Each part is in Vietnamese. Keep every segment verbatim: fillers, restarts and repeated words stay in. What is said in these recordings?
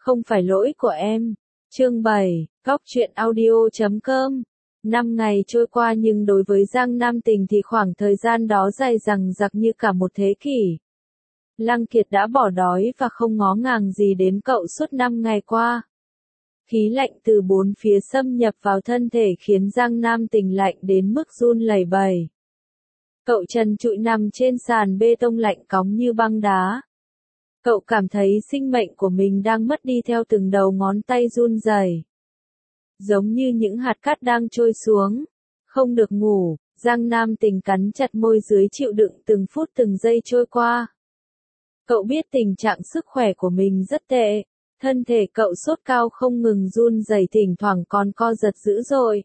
Không phải lỗi của em. Chương bảy, Góc truyện audio chấm com. Năm ngày trôi qua nhưng đối với Giang Nam Tình thì khoảng thời gian đó dài dằng dặc như cả một thế kỷ. Lăng Kiệt đã bỏ đói và không ngó ngàng gì đến cậu suốt năm ngày qua. Khí lạnh từ bốn phía xâm nhập vào thân thể khiến Giang Nam Tình lạnh đến mức run lẩy bẩy. Cậu trần trụi nằm trên sàn bê tông lạnh cóng như băng đá. Cậu cảm thấy sinh mệnh của mình đang mất đi theo từng đầu ngón tay run rẩy. Giống như những hạt cát đang trôi xuống. Không được ngủ, Giang Nam Tình cắn chặt môi dưới chịu đựng từng phút từng giây trôi qua. Cậu biết tình trạng sức khỏe của mình rất tệ. Thân thể cậu sốt cao không ngừng run rẩy, thỉnh thoảng còn co giật dữ dội.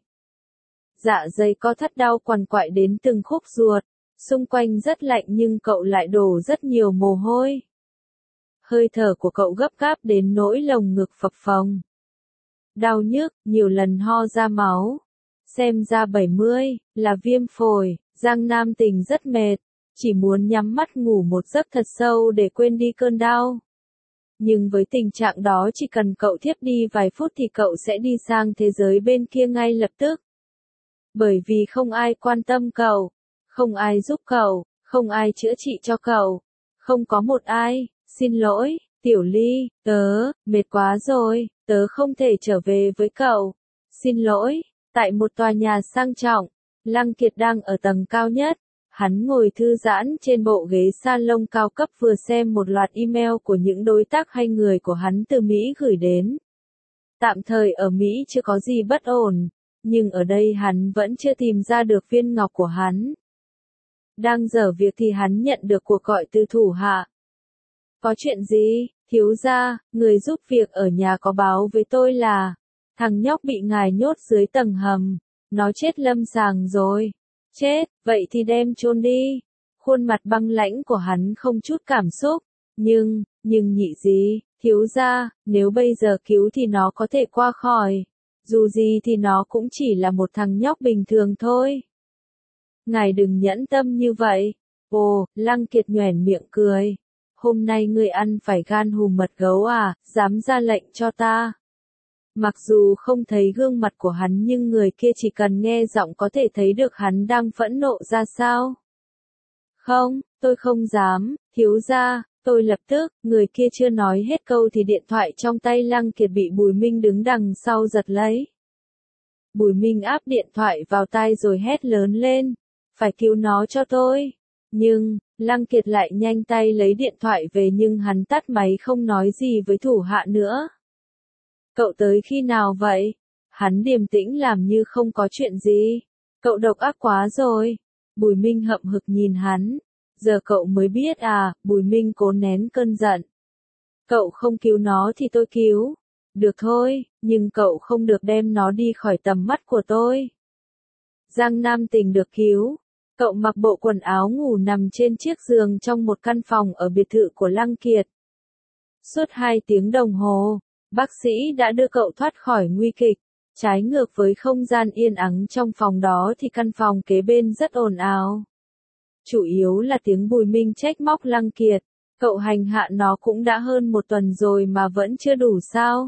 Dạ dày co thắt đau quằn quại đến từng khúc ruột. Xung quanh rất lạnh nhưng cậu lại đổ rất nhiều mồ hôi. Hơi thở của cậu gấp gáp đến nỗi lồng ngực phập phồng. Đau nhức, nhiều lần ho ra máu. Xem ra bảy mươi, là viêm phổi. Giang Nam Tình rất mệt. Chỉ muốn nhắm mắt ngủ một giấc thật sâu để quên đi cơn đau. Nhưng với tình trạng đó chỉ cần cậu thiếp đi vài phút thì cậu sẽ đi sang thế giới bên kia ngay lập tức. Bởi vì không ai quan tâm cậu, không ai giúp cậu, không ai chữa trị cho cậu, không có một ai. Xin lỗi, Tiểu Ly, tớ, mệt quá rồi, tớ không thể trở về với cậu. Xin lỗi. Tại một tòa nhà sang trọng, Lăng Kiệt đang ở tầng cao nhất. Hắn ngồi thư giãn trên bộ ghế salon cao cấp vừa xem một loạt email của những đối tác hay người của hắn từ Mỹ gửi đến. Tạm thời ở Mỹ chưa có gì bất ổn, nhưng ở đây hắn vẫn chưa tìm ra được viên ngọc của hắn. Đang dở việc thì hắn nhận được cuộc gọi từ thủ hạ. Có chuyện gì, thiếu gia, người giúp việc ở nhà có báo với tôi là, thằng nhóc bị ngài nhốt dưới tầng hầm, nó chết lâm sàng rồi. Chết, vậy thì đem chôn đi. Khuôn mặt băng lãnh của hắn không chút cảm xúc. Nhưng, nhưng nhị gì, thiếu gia, nếu bây giờ cứu thì nó có thể qua khỏi. Dù gì thì nó cũng chỉ là một thằng nhóc bình thường thôi. Ngài đừng nhẫn tâm như vậy. Ồ, Lăng Kiệt nhoẻn miệng cười. Hôm nay ngươi ăn phải gan hùm mật gấu à, dám ra lệnh cho ta. Mặc dù không thấy gương mặt của hắn nhưng người kia chỉ cần nghe giọng có thể thấy được hắn đang phẫn nộ ra sao. Không, tôi không dám, thiếu gia, tôi lập tức, người kia chưa nói hết câu thì điện thoại trong tay Lăng Kiệt bị Bùi Minh đứng đằng sau giật lấy. Bùi Minh áp điện thoại vào tai rồi hét lớn lên, phải cứu nó cho tôi. Nhưng, Lăng Kiệt lại nhanh tay lấy điện thoại về nhưng hắn tắt máy không nói gì với thủ hạ nữa. Cậu tới khi nào vậy? Hắn điềm tĩnh làm như không có chuyện gì. Cậu độc ác quá rồi. Bùi Minh hậm hực nhìn hắn. Giờ cậu mới biết à, Bùi Minh cố nén cơn giận. Cậu không cứu nó thì tôi cứu. Được thôi, nhưng cậu không được đem nó đi khỏi tầm mắt của tôi. Giang Nam Tình được cứu. Cậu mặc bộ quần áo ngủ nằm trên chiếc giường trong một căn phòng ở biệt thự của Lăng Kiệt. Suốt hai tiếng đồng hồ, bác sĩ đã đưa cậu thoát khỏi nguy kịch. Trái ngược với không gian yên ắng trong phòng đó thì căn phòng kế bên rất ồn ào. Chủ yếu là tiếng Bùi Minh trách móc Lăng Kiệt. Cậu hành hạ nó cũng đã hơn một tuần rồi mà vẫn chưa đủ sao?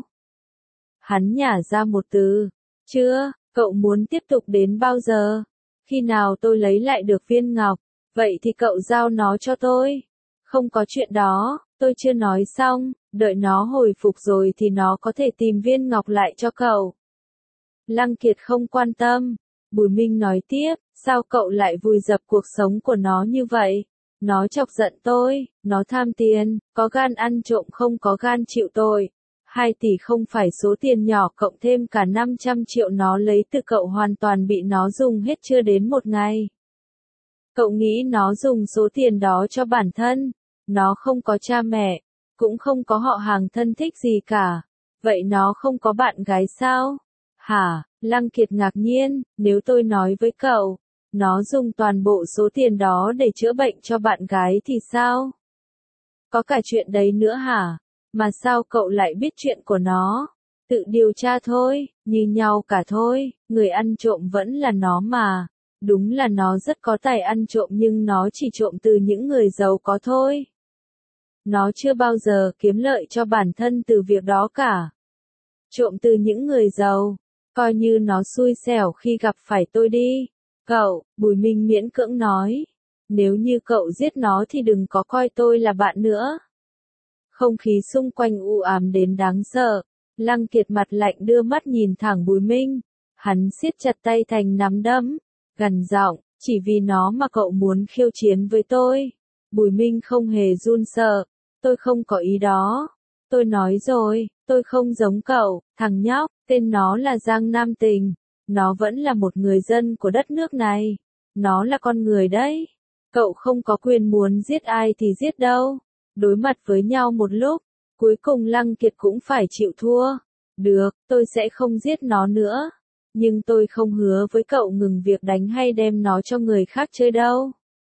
Hắn nhả ra một từ. Chưa, cậu muốn tiếp tục đến bao giờ? Khi nào tôi lấy lại được viên ngọc, vậy thì cậu giao nó cho tôi. Không có chuyện đó, tôi chưa nói xong, đợi nó hồi phục rồi thì nó có thể tìm viên ngọc lại cho cậu. Lăng Kiệt không quan tâm. Bùi Minh nói tiếp, sao cậu lại vùi dập cuộc sống của nó như vậy? Nó chọc giận tôi, nó tham tiền, có gan ăn trộm không có gan chịu tội. Hai tỷ không phải số tiền nhỏ, cộng thêm cả năm trăm triệu nó lấy từ cậu hoàn toàn bị nó dùng hết chưa đến một ngày. Cậu nghĩ nó dùng số tiền đó cho bản thân, nó không có cha mẹ, cũng không có họ hàng thân thích gì cả. Vậy nó không có bạn gái sao? Hả? Lăng Kiệt ngạc nhiên, nếu tôi nói với cậu, nó dùng toàn bộ số tiền đó để chữa bệnh cho bạn gái thì sao? Có cả chuyện đấy nữa hả? Mà sao cậu lại biết chuyện của nó? Tự điều tra thôi, như nhau cả thôi, người ăn trộm vẫn là nó mà. Đúng là nó rất có tài ăn trộm nhưng nó chỉ trộm từ những người giàu có thôi. Nó chưa bao giờ kiếm lợi cho bản thân từ việc đó cả. Trộm từ những người giàu, coi như nó xui xẻo khi gặp phải tôi đi. Cậu, Bùi Minh miễn cưỡng nói. Nếu như cậu giết nó thì đừng có coi tôi là bạn nữa. Không khí xung quanh u ám đến đáng sợ. Lăng Kiệt mặt lạnh đưa mắt nhìn thẳng Bùi Minh. Hắn siết chặt tay thành nắm đấm, gằn giọng, chỉ vì nó mà cậu muốn khiêu chiến với tôi. Bùi Minh không hề run sợ. Tôi không có ý đó. Tôi nói rồi, tôi không giống cậu, thằng nhóc, tên nó là Giang Nam Tình. Nó vẫn là một người dân của đất nước này. Nó là con người đấy. Cậu không có quyền muốn giết ai thì giết đâu. Đối mặt với nhau một lúc, cuối cùng Lăng Kiệt cũng phải chịu thua. Được, tôi sẽ không giết nó nữa. Nhưng tôi không hứa với cậu ngừng việc đánh hay đem nó cho người khác chơi đâu.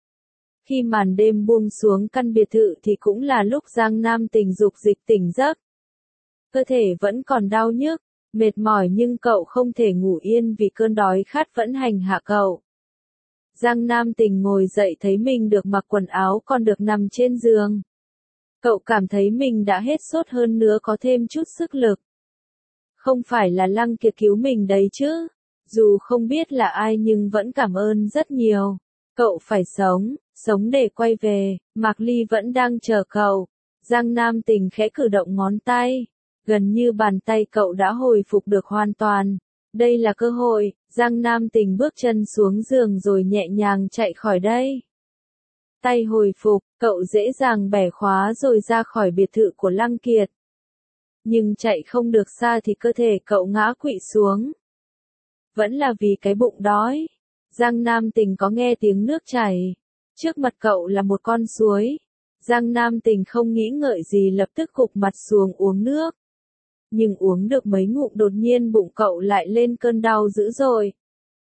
Khi màn đêm buông xuống căn biệt thự thì cũng là lúc Giang Nam Tình dục dịch tỉnh giấc. Cơ thể vẫn còn đau nhức, mệt mỏi nhưng cậu không thể ngủ yên vì cơn đói khát vẫn hành hạ cậu. Giang Nam Tình ngồi dậy thấy mình được mặc quần áo còn được nằm trên giường. Cậu cảm thấy mình đã hết sốt hơn nữa có thêm chút sức lực. Không phải là Lăng Kiệt cứu mình đấy chứ. Dù không biết là ai nhưng vẫn cảm ơn rất nhiều. Cậu phải sống, sống để quay về, Mạc Ly vẫn đang chờ cậu. Giang Nam Tình khẽ cử động ngón tay. Gần như bàn tay cậu đã hồi phục được hoàn toàn. Đây là cơ hội, Giang Nam Tình bước chân xuống giường rồi nhẹ nhàng chạy khỏi đây. Tay hồi phục, cậu dễ dàng bẻ khóa rồi ra khỏi biệt thự của Lăng Kiệt. Nhưng chạy không được xa thì cơ thể cậu ngã quỵ xuống. Vẫn là vì cái bụng đói. Giang Nam Tình có nghe tiếng nước chảy. Trước mặt cậu là một con suối. Giang Nam Tình không nghĩ ngợi gì lập tức gục mặt xuống uống nước. Nhưng uống được mấy ngụm đột nhiên bụng cậu lại lên cơn đau dữ dội.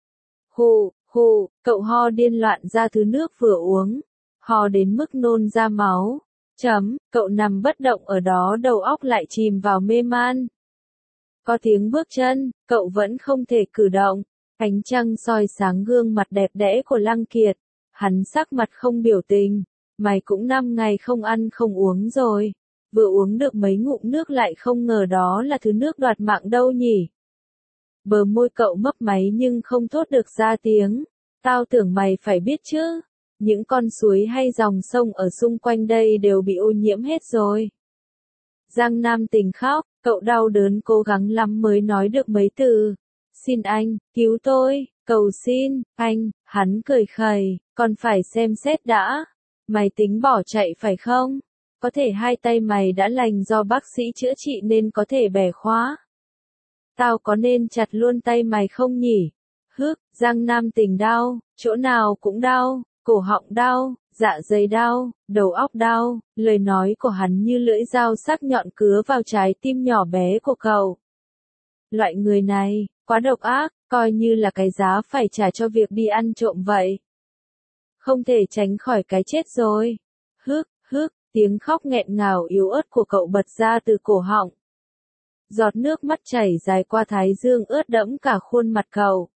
Hù, hù, cậu ho điên loạn ra thứ nước vừa uống. Ho đến mức nôn ra máu. Chấm, cậu nằm bất động ở đó đầu óc lại chìm vào mê man. Có tiếng bước chân, cậu vẫn không thể cử động. Ánh trăng soi sáng gương mặt đẹp đẽ của Lăng Kiệt. Hắn sắc mặt không biểu tình. Mày cũng năm ngày không ăn không uống rồi. Vừa uống được mấy ngụm nước lại không ngờ đó là thứ nước đoạt mạng đâu nhỉ. Bờ môi cậu mấp máy nhưng không thốt được ra tiếng. Tao tưởng mày phải biết chứ. Những con suối hay dòng sông ở xung quanh đây đều bị ô nhiễm hết rồi. Giang Nam Tình khóc, cậu đau đớn cố gắng lắm mới nói được mấy từ. Xin anh, cứu tôi, cầu xin, anh, hắn cười khẩy, còn phải xem xét đã. Mày tính bỏ chạy phải không? Có thể hai tay mày đã lành do bác sĩ chữa trị nên có thể bẻ khóa. Tao có nên chặt luôn tay mày không nhỉ? Hức, Giang Nam Tình đau, chỗ nào cũng đau, cổ họng đau, dạ dày đau, đầu óc đau, lời nói của hắn như lưỡi dao sắc nhọn cứa vào trái tim nhỏ bé của cậu. Loại người này, quá độc ác, coi như là cái giá phải trả cho việc đi ăn trộm vậy. Không thể tránh khỏi cái chết rồi. Hức, hức, tiếng khóc nghẹn ngào yếu ớt của cậu bật ra từ cổ họng. Giọt nước mắt chảy dài qua thái dương ướt đẫm cả khuôn mặt cậu.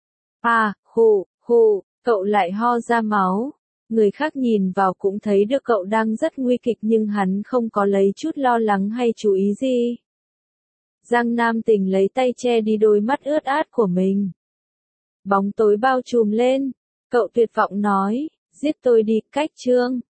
À, hù, hù, cậu lại ho ra máu. Người khác nhìn vào cũng thấy được cậu đang rất nguy kịch nhưng hắn không có lấy chút lo lắng hay chú ý gì. Giang Nam Tình lấy tay che đi đôi mắt ướt át của mình. Bóng tối bao trùm lên. Cậu tuyệt vọng nói, giết tôi đi, Cách Trương.